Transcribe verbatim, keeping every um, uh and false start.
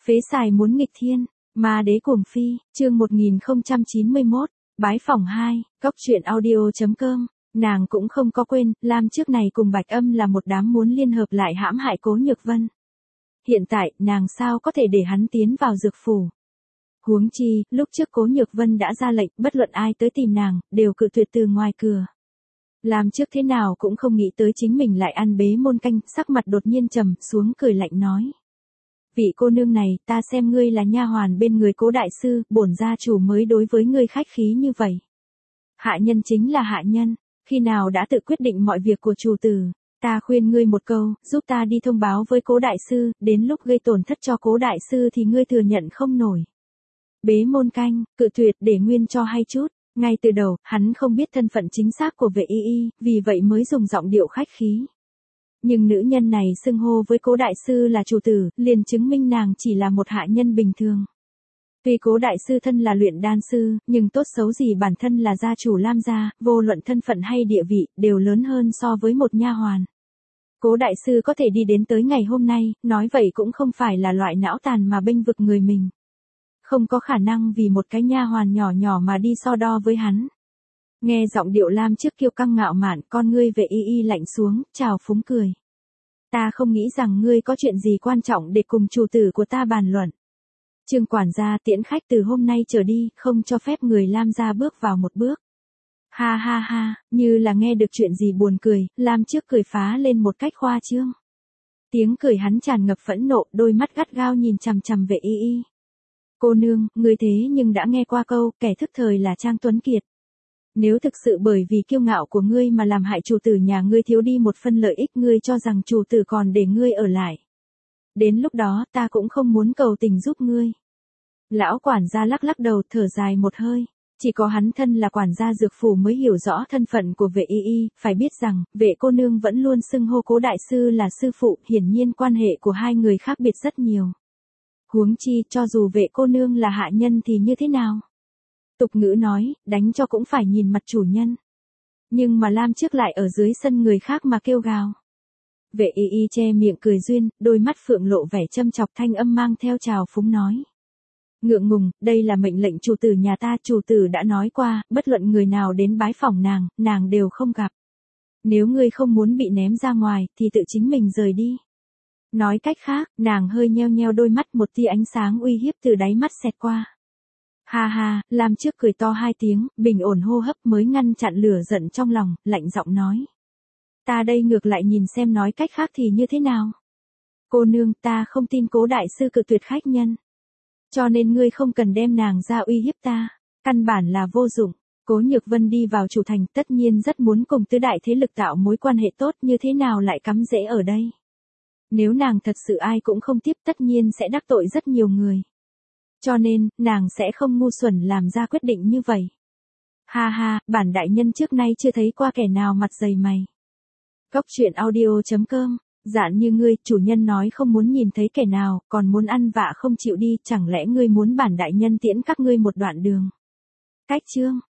Phế xài muốn nghịch thiên, ma đế cuồng phi, chương một nghìn không trăm chín mươi mốt, bái phỏng hai, cốc truyện audio chấm com. Nàng cũng không có quên, Lam trước này cùng Bạch Âm là một đám muốn liên hợp lại hãm hại Cố Nhược Vân. Hiện tại, nàng sao có thể để hắn tiến vào dược phủ. Huống chi, lúc trước Cố Nhược Vân đã ra lệnh, bất luận ai tới tìm nàng, đều cự tuyệt từ ngoài cửa. Lam trước thế nào cũng không nghĩ tới chính mình lại ăn bế môn canh, sắc mặt đột nhiên trầm xuống cười lạnh nói. Vị cô nương này, ta xem ngươi là nha hoàn bên người Cố đại sư, bổn gia chủ mới đối với ngươi khách khí như vậy. Hạ nhân chính là hạ nhân, khi nào đã tự quyết định mọi việc của chủ tử, ta khuyên ngươi một câu, giúp ta đi thông báo với Cố đại sư, đến lúc gây tổn thất cho Cố đại sư thì ngươi thừa nhận không nổi. Bế môn canh, cự tuyệt để nguyên cho hay chút, ngay từ đầu, hắn không biết thân phận chính xác của vệ y y, vì vậy mới dùng giọng điệu khách khí. Nhưng nữ nhân này xưng hô với Cố đại sư là chủ tử, liền chứng minh nàng chỉ là một hạ nhân bình thường. Tuy Cố đại sư thân là luyện đan sư, nhưng tốt xấu gì bản thân là gia chủ Lam gia, vô luận thân phận hay địa vị, đều lớn hơn so với một nha hoàn. Cố đại sư có thể đi đến tới ngày hôm nay, nói vậy cũng không phải là loại não tàn mà bênh vực người mình. Không có khả năng vì một cái nha hoàn nhỏ nhỏ mà đi so đo với hắn. Nghe giọng điệu Lam trước kiêu căng ngạo mạn, con ngươi vệ y y lạnh xuống, chào phúng cười. Ta không nghĩ rằng ngươi có chuyện gì quan trọng để cùng chủ tử của ta bàn luận. Trương quản gia tiễn khách từ hôm nay trở đi, không cho phép người Lam gia bước vào một bước. Ha ha ha, như là nghe được chuyện gì buồn cười, Lam trước cười phá lên một cách khoa trương. Tiếng cười hắn tràn ngập phẫn nộ, đôi mắt gắt gao nhìn chằm chằm vệ y y. Cô nương, ngươi thế nhưng đã nghe qua câu, kẻ thức thời là Trang Tuấn Kiệt. Nếu thực sự bởi vì kiêu ngạo của ngươi mà làm hại chủ tử nhà ngươi thiếu đi một phân lợi ích, ngươi cho rằng chủ tử còn để ngươi ở lại. Đến lúc đó, ta cũng không muốn cầu tình giúp ngươi. Lão quản gia lắc lắc đầu, thở dài một hơi. Chỉ có hắn thân là quản gia dược phủ mới hiểu rõ thân phận của vệ y y, phải biết rằng, vệ cô nương vẫn luôn xưng hô Cố đại sư là sư phụ, hiển nhiên quan hệ của hai người khác biệt rất nhiều. Huống chi, cho dù vệ cô nương là hạ nhân thì như thế nào? Tục ngữ nói, đánh cho cũng phải nhìn mặt chủ nhân. Nhưng mà Lam trước lại ở dưới sân người khác mà kêu gào. Vệ y y che miệng cười duyên, đôi mắt phượng lộ vẻ châm chọc, thanh âm mang theo trào phúng nói. Ngượng ngùng, đây là mệnh lệnh chủ tử nhà ta, chủ tử đã nói qua, bất luận người nào đến bái phỏng nàng, nàng đều không gặp. Nếu ngươi không muốn bị ném ra ngoài, thì tự chính mình rời đi. Nói cách khác, nàng hơi nheo nheo đôi mắt, một tia ánh sáng uy hiếp từ đáy mắt xẹt qua. Ha ha, Lam trước cười to hai tiếng, bình ổn hô hấp mới ngăn chặn lửa giận trong lòng, lạnh giọng nói. Ta đây ngược lại nhìn xem nói cách khác thì như thế nào. Cô nương, ta không tin Cố đại sư cự tuyệt khách nhân. Cho nên ngươi không cần đem nàng ra uy hiếp ta, căn bản là vô dụng. Cố Nhược Vân đi vào chủ thành, tất nhiên rất muốn cùng tứ đại thế lực tạo mối quan hệ tốt, như thế nào lại cắm rễ ở đây. Nếu nàng thật sự ai cũng không tiếp, tất nhiên sẽ đắc tội rất nhiều người. Cho nên, nàng sẽ không ngu xuẩn làm ra quyết định như vậy. Ha ha, bản đại nhân trước nay chưa thấy qua kẻ nào mặt dày mày. Cốc truyện audio chấm com. Dạn như ngươi, chủ nhân nói không muốn nhìn thấy kẻ nào, còn muốn ăn vạ không chịu đi, chẳng lẽ ngươi muốn bản đại nhân tiễn các ngươi một đoạn đường. Cách chương.